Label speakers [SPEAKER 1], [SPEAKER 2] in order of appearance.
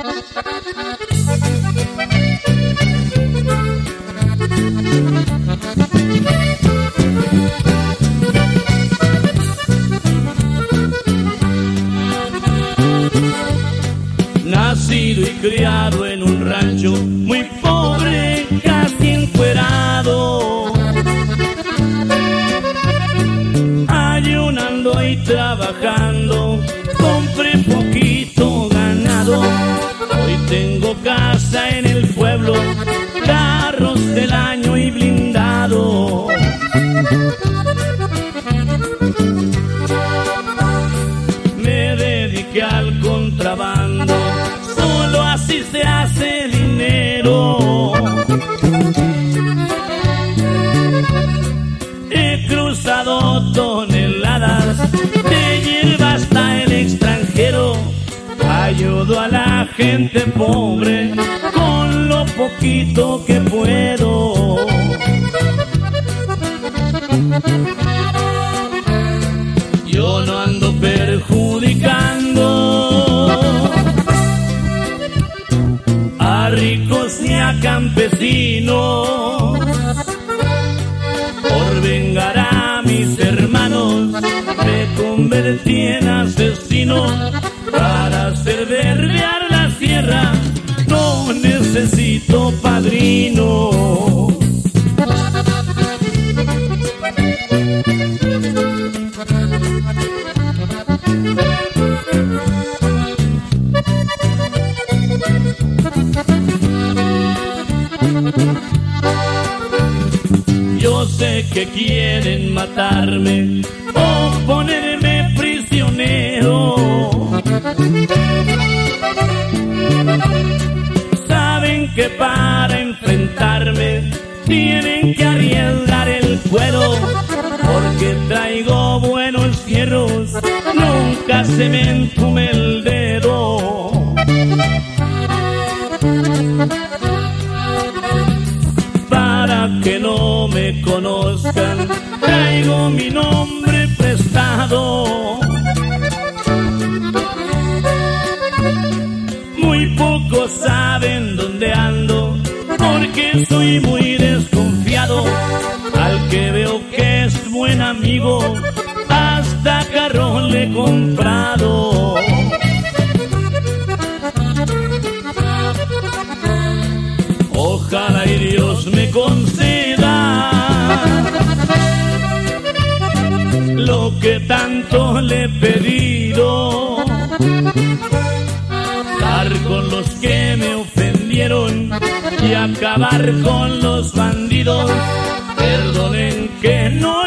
[SPEAKER 1] Nacido y criado en un rancho muy pobre, casi encuerado, ayunando y trabajando, compré poquito ganado. Hoy tengo casa en el pueblo, carros del año y blindado. Me dediqué al contrabando, solo así se hace dinero. He cruzado toneladas de hierba hasta el extranjero. Ayudo a la gente pobre con lo poquito que puedo. Yo no ando perjudicando a ricos ni a campesinos. Por vengar a mis hermanos me convertí en asesino. Para hacer berrear la sierra no necesito padrino. Yo sé que quieren matarme o ponerme prisionero. Saben que para enfrentarme tienen que arriesgar el cuero, porque traigo buenos fierros, nunca se me entume el dedo. Para que no me conozcan, traigo mi nombre prestado. Muy pocos saben dónde ando, porque soy muy desconfiado. Al que veo que es buen amigo, hasta carro le he comprado. Ojalá y Dios me conceda lo que tanto le he pedido. Dar con los que me ofendieron y acabar con los bandidos. Perdonen que no